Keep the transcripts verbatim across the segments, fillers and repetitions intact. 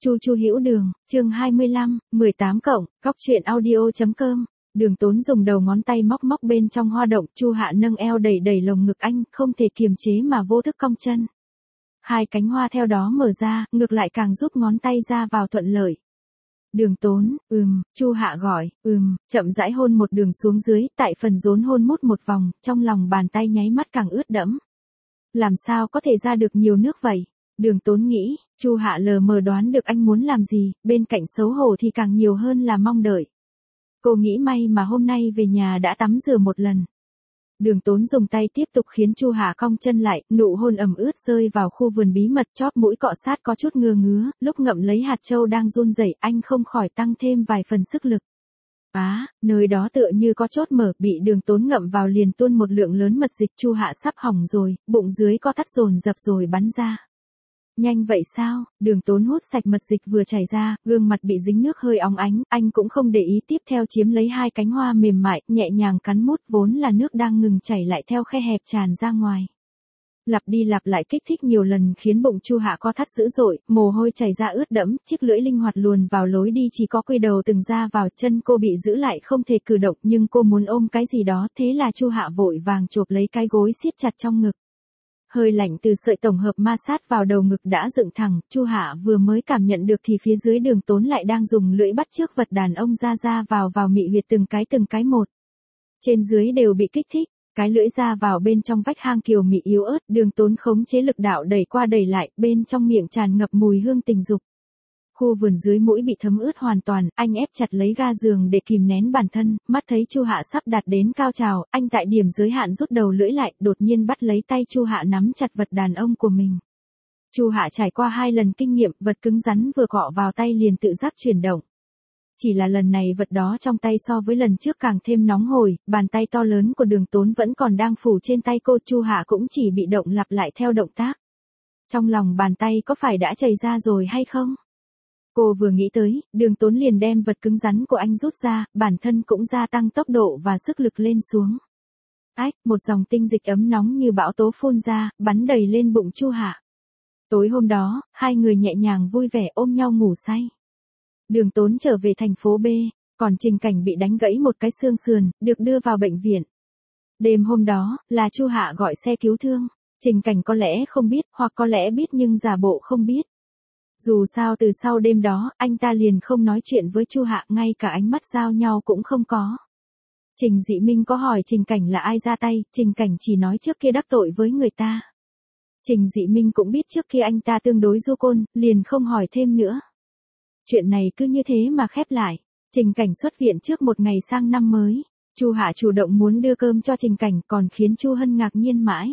Chu Chu Hữu Đường, chương hai mươi lăm, mười tám cộng, góc truyện audio chấm com. Đường Tốn dùng đầu ngón tay móc móc bên trong hoa động, Chu Hạ nâng eo đẩy đẩy lồng ngực anh, không thể kiềm chế mà vô thức cong chân. Hai cánh hoa theo đó mở ra, ngược lại càng giúp ngón tay ra vào thuận lợi. Đường Tốn, ừm, Chu Hạ gọi, ừm, chậm rãi hôn một đường xuống dưới, tại phần rốn hôn mút một vòng, trong lòng bàn tay nháy mắt càng ướt đẫm. Làm sao có thể ra được nhiều nước vậy? Đường Tốn nghĩ, Chu Hạ lờ mờ đoán được anh muốn làm gì, bên cạnh xấu hổ thì càng nhiều hơn là mong đợi. Cô nghĩ may mà hôm nay về nhà đã tắm rửa một lần. Đường Tốn dùng tay tiếp tục khiến Chu Hạ cong chân lại, nụ hôn ẩm ướt rơi vào khu vườn bí mật, chóp mũi cọ sát có chút ngứa ngứa, lúc ngậm lấy hạt châu đang run rẩy, anh không khỏi tăng thêm vài phần sức lực. Á, à, nơi đó tựa như có chốt mở, bị Đường Tốn ngậm vào liền tuôn một lượng lớn mật dịch. Chu Hạ sắp hỏng rồi, bụng dưới co thắt dồn dập rồi bắn ra. Nhanh vậy sao? Đường Tốn hút sạch mật dịch vừa chảy ra, gương mặt bị dính nước hơi óng ánh, anh cũng không để ý, tiếp theo chiếm lấy hai cánh hoa mềm mại, nhẹ nhàng cắn mút, vốn là nước đang ngừng chảy lại theo khe hẹp tràn ra ngoài. Lặp đi lặp lại kích thích nhiều lần khiến bụng Chu Hạ co thắt dữ dội, mồ hôi chảy ra ướt đẫm, chiếc lưỡi linh hoạt luồn vào lối đi chỉ có quay đầu từng ra vào, chân cô bị giữ lại không thể cử động, nhưng cô muốn ôm cái gì đó, thế là Chu Hạ vội vàng chộp lấy cái gối siết chặt trong ngực. Hơi lạnh từ sợi tổng hợp ma sát vào đầu ngực đã dựng thẳng, Chu Hạ vừa mới cảm nhận được thì phía dưới Đường Tốn lại đang dùng lưỡi bắt chước vật đàn ông ra ra vào vào mị huyệt từng cái từng cái một. Trên dưới đều bị kích thích, cái lưỡi ra vào bên trong vách hang kiều mị yếu ớt, Đường Tốn khống chế lực đạo đẩy qua đẩy lại, bên trong miệng tràn ngập mùi hương tình dục. Khu vườn dưới mũi bị thấm ướt hoàn toàn, anh ép chặt lấy ga giường để kìm nén bản thân, mắt thấy Chu Hạ sắp đạt đến cao trào, anh tại điểm giới hạn rút đầu lưỡi lại, đột nhiên bắt lấy tay Chu Hạ nắm chặt vật đàn ông của mình. Chu Hạ trải qua hai lần kinh nghiệm, vật cứng rắn vừa cọ vào tay liền tự giác chuyển động. Chỉ là lần này vật đó trong tay so với lần trước càng thêm nóng hổi, bàn tay to lớn của Đường Tốn vẫn còn đang phủ trên tay cô, Chu Hạ cũng chỉ bị động lặp lại theo động tác. Trong lòng bàn tay có phải đã chảy ra rồi hay không? Cô vừa nghĩ tới, Đường Tốn liền đem vật cứng rắn của anh rút ra, bản thân cũng gia tăng tốc độ và sức lực lên xuống. Ách, một dòng tinh dịch ấm nóng như bão tố phun ra, bắn đầy lên bụng Chu Hạ. Tối hôm đó, hai người nhẹ nhàng vui vẻ ôm nhau ngủ say. Đường Tốn trở về thành phố B, còn Trình Cảnh bị đánh gãy một cái xương sườn, được đưa vào bệnh viện. Đêm hôm đó, là Chu Hạ gọi xe cứu thương. Trình Cảnh có lẽ không biết, hoặc có lẽ biết nhưng giả bộ không biết. Dù sao từ sau đêm đó, anh ta liền không nói chuyện với Chu Hạ, ngay cả ánh mắt giao nhau cũng không có. Trình Dị Minh có hỏi Trình Cảnh là ai ra tay, Trình Cảnh chỉ nói trước kia đắc tội với người ta. Trình Dị Minh cũng biết trước kia anh ta tương đối du côn, liền không hỏi thêm nữa. Chuyện này cứ như thế mà khép lại. Trình Cảnh xuất viện trước một ngày sang năm mới. Chu Hạ chủ động muốn đưa cơm cho Trình Cảnh, còn khiến Chu Hân ngạc nhiên mãi.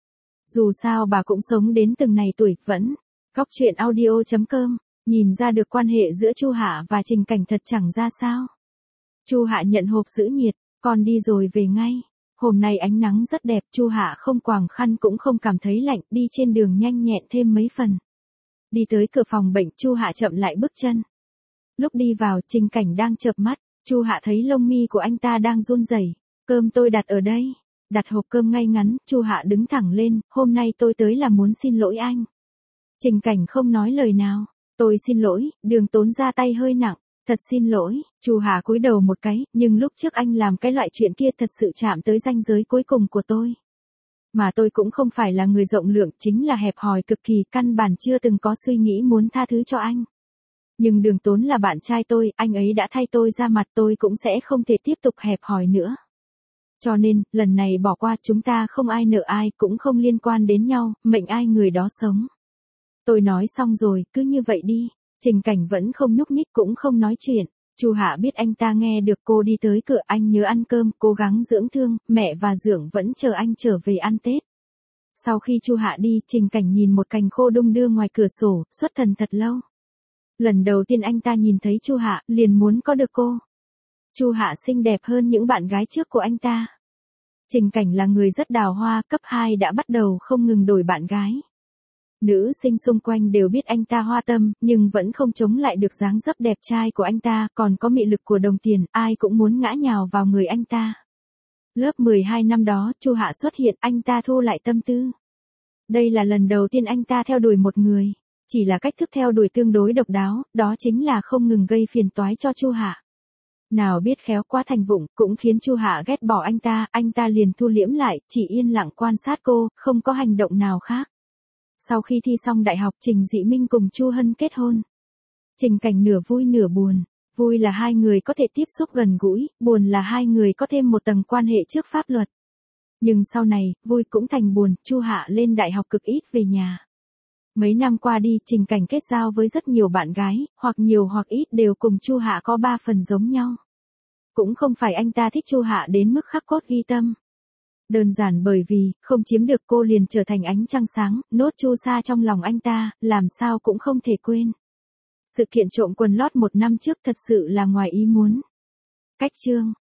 Dù sao bà cũng sống đến từng này tuổi, vẫn. Góc truyện audio chấm com, nhìn ra được quan hệ giữa Chu Hạ và Trình Cảnh thật chẳng ra sao. Chu Hạ nhận hộp giữ nhiệt, con đi rồi về ngay. Hôm nay ánh nắng rất đẹp, Chu Hạ không quàng khăn cũng không cảm thấy lạnh, đi trên đường nhanh nhẹn thêm mấy phần. Đi tới cửa phòng bệnh, Chu Hạ chậm lại bước chân. Lúc đi vào, Trình Cảnh đang chợp mắt, Chu Hạ thấy lông mi của anh ta đang run rẩy. Cơm tôi đặt ở đây. Đặt hộp cơm ngay ngắn, Chu Hạ đứng thẳng lên, hôm nay tôi tới là muốn xin lỗi anh. Trình Cảnh không nói lời nào. Tôi xin lỗi, Đường Tốn ra tay hơi nặng. Thật xin lỗi, Chu Hạ cúi đầu một cái, nhưng lúc trước anh làm cái loại chuyện kia thật sự chạm tới ranh giới cuối cùng của tôi. Mà tôi cũng không phải là người rộng lượng, chính là hẹp hòi cực kỳ, căn bản chưa từng có suy nghĩ muốn tha thứ cho anh. Nhưng Đường Tốn là bạn trai tôi, anh ấy đã thay tôi ra mặt, tôi cũng sẽ không thể tiếp tục hẹp hòi nữa. Cho nên, lần này bỏ qua, chúng ta không ai nợ ai, cũng không liên quan đến nhau, mệnh ai người đó sống. Tôi nói xong rồi, cứ như vậy đi. Trình Cảnh vẫn không nhúc nhích cũng không nói chuyện. Chu Hạ biết anh ta nghe được, cô đi tới cửa, anh nhớ ăn cơm, cố gắng dưỡng thương, mẹ và Dượng vẫn chờ anh trở về ăn Tết. Sau khi Chu Hạ đi, Trình Cảnh nhìn một cành khô đung đưa ngoài cửa sổ, xuất thần thật lâu. Lần đầu tiên anh ta nhìn thấy Chu Hạ, liền muốn có được cô. Chu Hạ xinh đẹp hơn những bạn gái trước của anh ta. Trình Cảnh là người rất đào hoa, cấp hai đã bắt đầu không ngừng đổi bạn gái. Nữ sinh xung quanh đều biết anh ta hoa tâm, nhưng vẫn không chống lại được dáng dấp đẹp trai của anh ta, còn có mị lực của đồng tiền, ai cũng muốn ngã nhào vào người anh ta. Lớp mười hai năm đó, Chu Hạ xuất hiện, anh ta thu lại tâm tư. Đây là lần đầu tiên anh ta theo đuổi một người. Chỉ là cách thức theo đuổi tương đối độc đáo, đó chính là không ngừng gây phiền toái cho Chu Hạ. Nào biết khéo quá thành vụng, cũng khiến Chu Hạ ghét bỏ anh ta, anh ta liền thu liễm lại, chỉ yên lặng quan sát cô, không có hành động nào khác. Sau khi thi xong đại học, Trình Dị Minh cùng Chu Hân kết hôn. Trình Cảnh nửa vui nửa buồn. Vui là hai người có thể tiếp xúc gần gũi, buồn là hai người có thêm một tầng quan hệ trước pháp luật. Nhưng sau này, vui cũng thành buồn, Chu Hạ lên đại học cực ít về nhà. Mấy năm qua đi, Trình Cảnh kết giao với rất nhiều bạn gái, hoặc nhiều hoặc ít đều cùng Chu Hạ có ba phần giống nhau. Cũng không phải anh ta thích Chu Hạ đến mức khắc cốt ghi tâm. Đơn giản bởi vì, không chiếm được cô liền trở thành ánh trăng sáng, nốt Chu Sa trong lòng anh ta, làm sao cũng không thể quên. Sự kiện trộm quần lót một năm trước thật sự là ngoài ý muốn. Cách chương